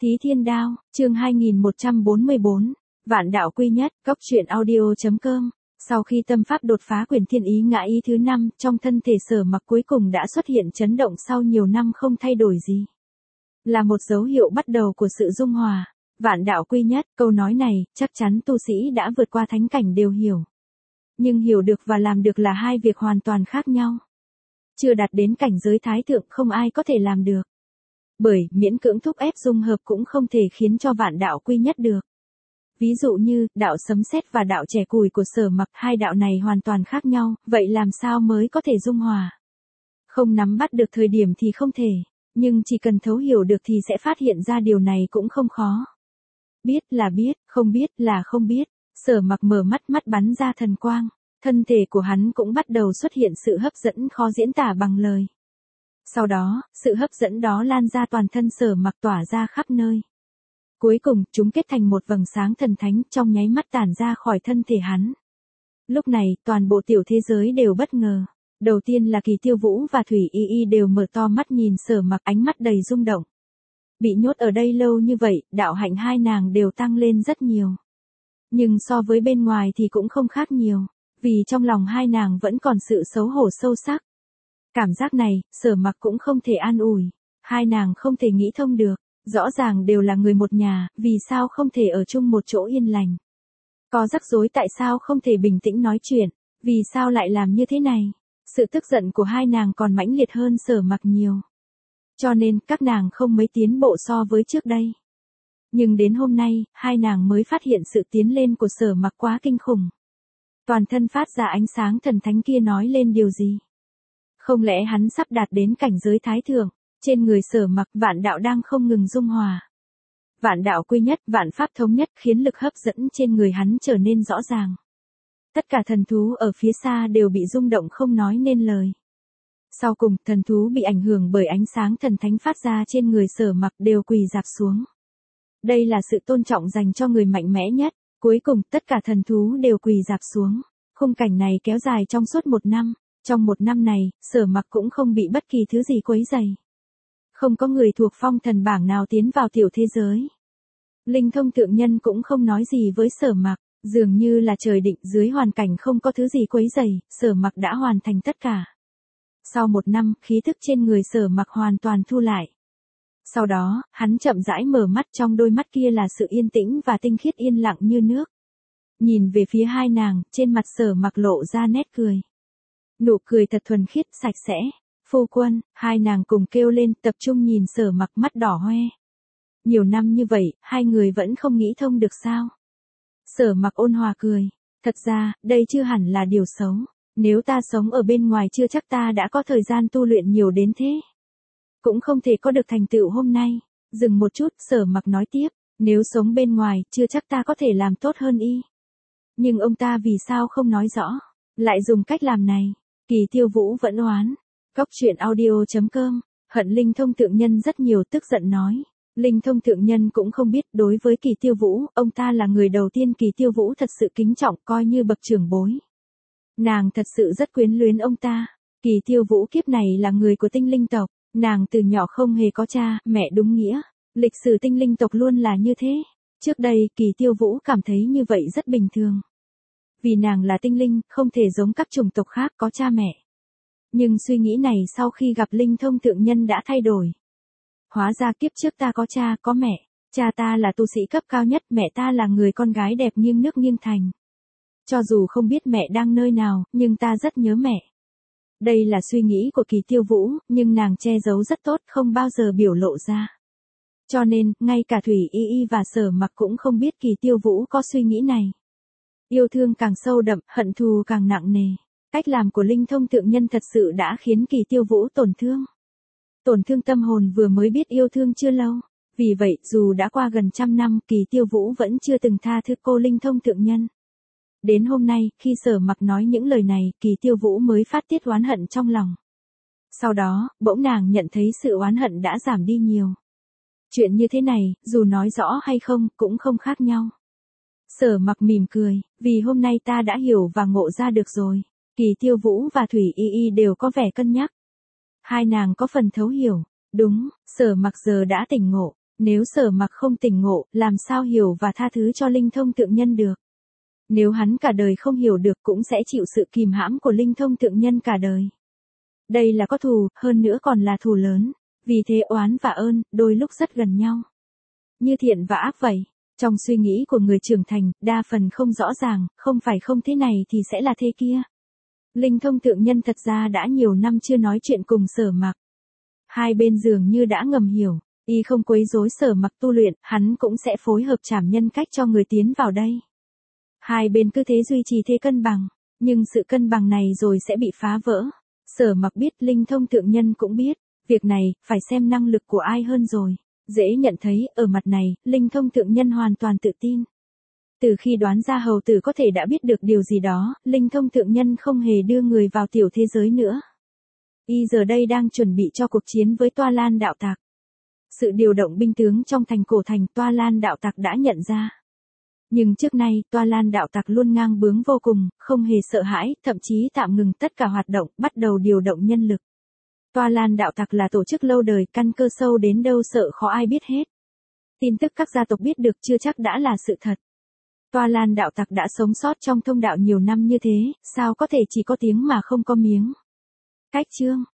Thí Thiên Đao, chương 2144, Vạn Đạo Quy Nhất, Cốc truyện audio.com. Sau khi tâm pháp đột phá quyền thiên ý ngã ý thứ 5, trong thân thể Sở Mặc cuối cùng đã xuất hiện chấn động sau nhiều năm không thay đổi gì. Là một dấu hiệu bắt đầu của sự dung hòa. Vạn đạo quy nhất, câu nói này, chắc chắn tu sĩ đã vượt qua thánh cảnh đều hiểu. Nhưng hiểu được và làm được là hai việc hoàn toàn khác nhau. Chưa đạt đến cảnh giới thái thượng không ai có thể làm được. Bởi miễn cưỡng thúc ép dung hợp cũng không thể khiến cho vạn đạo quy nhất được. Ví dụ như, đạo sấm sét và đạo trẻ củi của Sở Mặc, hai đạo này hoàn toàn khác nhau, vậy làm sao mới có thể dung hòa? Không nắm bắt được thời điểm thì không thể, nhưng chỉ cần thấu hiểu được thì sẽ phát hiện ra điều này cũng không khó. Biết là biết, không biết là không biết. Sở Mặc mở mắt, mắt bắn ra thần quang, thân thể của hắn cũng bắt đầu xuất hiện sự hấp dẫn khó diễn tả bằng lời. Sau đó, sự hấp dẫn đó lan ra toàn thân Sở Mặc tỏa ra khắp nơi. Cuối cùng, chúng kết thành một vầng sáng thần thánh trong nháy mắt tản ra khỏi thân thể hắn. Lúc này, toàn bộ tiểu thế giới đều bất ngờ. Đầu tiên là Kỳ Tiêu Vũ và Thủy Y Y đều mở to mắt nhìn Sở Mặc, ánh mắt đầy rung động. Bị nhốt ở đây lâu như vậy, đạo hạnh hai nàng đều tăng lên rất nhiều. Nhưng so với bên ngoài thì cũng không khác nhiều, vì trong lòng hai nàng vẫn còn sự xấu hổ sâu sắc. Cảm giác này, Sở Mặc cũng không thể an ủi. Hai nàng không thể nghĩ thông được, rõ ràng đều là người một nhà, vì sao không thể ở chung một chỗ yên lành. Có rắc rối tại sao không thể bình tĩnh nói chuyện, vì sao lại làm như thế này. Sự tức giận của hai nàng còn mãnh liệt hơn Sở Mặc nhiều. Cho nên, các nàng không mấy tiến bộ so với trước đây. Nhưng đến hôm nay, hai nàng mới phát hiện sự tiến lên của Sở Mặc quá kinh khủng. Toàn thân phát ra ánh sáng thần thánh kia nói lên điều gì? Không lẽ hắn sắp đạt đến cảnh giới thái thượng? Trên người Sở Mặc, vạn đạo đang không ngừng dung hòa. Vạn đạo quy nhất, vạn pháp thống nhất khiến lực hấp dẫn trên người hắn trở nên rõ ràng. Tất cả thần thú ở phía xa đều bị rung động không nói nên lời. Sau cùng, thần thú bị ảnh hưởng bởi ánh sáng thần thánh phát ra trên người Sở Mặc đều quỳ rạp xuống. Đây là sự tôn trọng dành cho người mạnh mẽ nhất. Cuối cùng, tất cả thần thú đều quỳ rạp xuống. Khung cảnh này kéo dài trong suốt 1 năm. Trong 1 năm này, Sở Mặc cũng không bị bất kỳ thứ gì quấy rầy. Không có người thuộc phong thần bảng nào tiến vào tiểu thế giới. Linh Thông Thượng Nhân cũng không nói gì với Sở Mặc, dường như là trời định dưới hoàn cảnh không có thứ gì quấy rầy, Sở Mặc đã hoàn thành tất cả. Sau 1 năm, khí thức trên người Sở Mặc hoàn toàn thu lại. Sau đó, hắn chậm rãi mở mắt, trong đôi mắt kia là sự yên tĩnh và tinh khiết yên lặng như nước. Nhìn về phía hai nàng, trên mặt Sở Mặc lộ ra nét cười. Nụ cười thật thuần khiết, sạch sẽ. Phu quân, hai nàng cùng kêu lên, tập trung nhìn Sở Mặc, mắt đỏ hoe. Nhiều năm như vậy, hai người vẫn không nghĩ thông được sao? Sở Mặc ôn hòa cười. Thật ra, đây chưa hẳn là điều xấu. Nếu ta sống ở bên ngoài chưa chắc ta đã có thời gian tu luyện nhiều đến thế. Cũng không thể có được thành tựu hôm nay. Dừng một chút, Sở Mặc nói tiếp. Nếu sống bên ngoài, chưa chắc ta có thể làm tốt hơn y. Nhưng ông ta vì sao không nói rõ, lại dùng cách làm này? Kỳ Tiêu Vũ vẫn oán. Cốc truyện audio.com. Hận Linh Thông Thượng Nhân rất nhiều, tức giận nói. Linh Thông Thượng Nhân cũng không biết, đối với Kỳ Tiêu Vũ, ông ta là người đầu tiên Kỳ Tiêu Vũ thật sự kính trọng, coi như bậc trưởng bối. Nàng thật sự rất quyến luyến ông ta. Kỳ Tiêu Vũ kiếp này là người của tinh linh tộc. Nàng từ nhỏ không hề có cha, mẹ đúng nghĩa. Lịch sử tinh linh tộc luôn là như thế. Trước đây, Kỳ Tiêu Vũ cảm thấy như vậy rất bình thường. Vì nàng là tinh linh, không thể giống các chủng tộc khác có cha mẹ. Nhưng suy nghĩ này sau khi gặp Linh Thông Thượng Nhân đã thay đổi. Hóa ra kiếp trước ta có cha, có mẹ. Cha ta là tu sĩ cấp cao nhất, mẹ ta là người con gái đẹp nghiêng nước nghiêng thành. Cho dù không biết mẹ đang nơi nào, nhưng ta rất nhớ mẹ. Đây là suy nghĩ của Kỳ Tiêu Vũ, nhưng nàng che giấu rất tốt, không bao giờ biểu lộ ra. Cho nên, ngay cả Thủy Y Y và Sở Mặc cũng không biết Kỳ Tiêu Vũ có suy nghĩ này. Yêu thương càng sâu đậm, hận thù càng nặng nề. Cách làm của Linh Thông Thượng Nhân thật sự đã khiến Kỳ Tiêu Vũ tổn thương. Tổn thương tâm hồn vừa mới biết yêu thương chưa lâu. Vì vậy, dù đã qua gần 100 năm, Kỳ Tiêu Vũ vẫn chưa từng tha thứ cô Linh Thông Thượng Nhân. Đến hôm nay, khi Sở Mặc nói những lời này, Kỳ Tiêu Vũ mới phát tiết oán hận trong lòng. Sau đó, bỗng nàng nhận thấy sự oán hận đã giảm đi nhiều. Chuyện như thế này, dù nói rõ hay không, cũng không khác nhau. Sở Mặc mỉm cười, vì hôm nay ta đã hiểu và ngộ ra được rồi. Kỳ Tiêu Vũ và Thủy Y Y đều có vẻ cân nhắc. Hai nàng có phần thấu hiểu. Đúng, Sở Mặc giờ đã tỉnh ngộ. Nếu Sở Mặc không tỉnh ngộ, làm sao hiểu và tha thứ cho Linh Thông Thượng Nhân được? Nếu hắn cả đời không hiểu được cũng sẽ chịu sự kìm hãm của Linh Thông Thượng Nhân cả đời. Đây là có thù, hơn nữa còn là thù lớn. Vì thế oán và ơn, đôi lúc rất gần nhau. Như thiện và ác vậy. Trong suy nghĩ của người trưởng thành, đa phần không rõ ràng, không phải không thế này thì sẽ là thế kia. Linh Thông Thượng Nhân thật ra đã nhiều năm chưa nói chuyện cùng Sở Mặc. Hai bên dường như đã ngầm hiểu, y không quấy rối Sở Mặc tu luyện, hắn cũng sẽ phối hợp trảm nhân cách cho người tiến vào đây. Hai bên cứ thế duy trì thế cân bằng, nhưng sự cân bằng này rồi sẽ bị phá vỡ. Sở Mặc biết, Linh Thông Thượng Nhân cũng biết, việc này phải xem năng lực của ai hơn rồi. Dễ nhận thấy, ở mặt này, Linh Thông Thượng Nhân hoàn toàn tự tin. Từ khi đoán ra hầu tử có thể đã biết được điều gì đó, Linh Thông Thượng Nhân không hề đưa người vào tiểu thế giới nữa. Y giờ đây đang chuẩn bị cho cuộc chiến với Toa Lan đạo tặc. Sự điều động binh tướng trong thành cổ thành Toa Lan đạo tặc đã nhận ra. Nhưng trước nay, Toa Lan đạo tặc luôn ngang bướng vô cùng, không hề sợ hãi, thậm chí tạm ngừng tất cả hoạt động, bắt đầu điều động nhân lực. Toa Lan đạo tặc là tổ chức lâu đời, căn cơ sâu đến đâu sợ khó ai biết hết. Tin tức các gia tộc biết được chưa chắc đã là sự thật. Toa Lan đạo tặc đã sống sót trong thông đạo nhiều năm như thế, sao có thể chỉ có tiếng mà không có miếng. Cách chương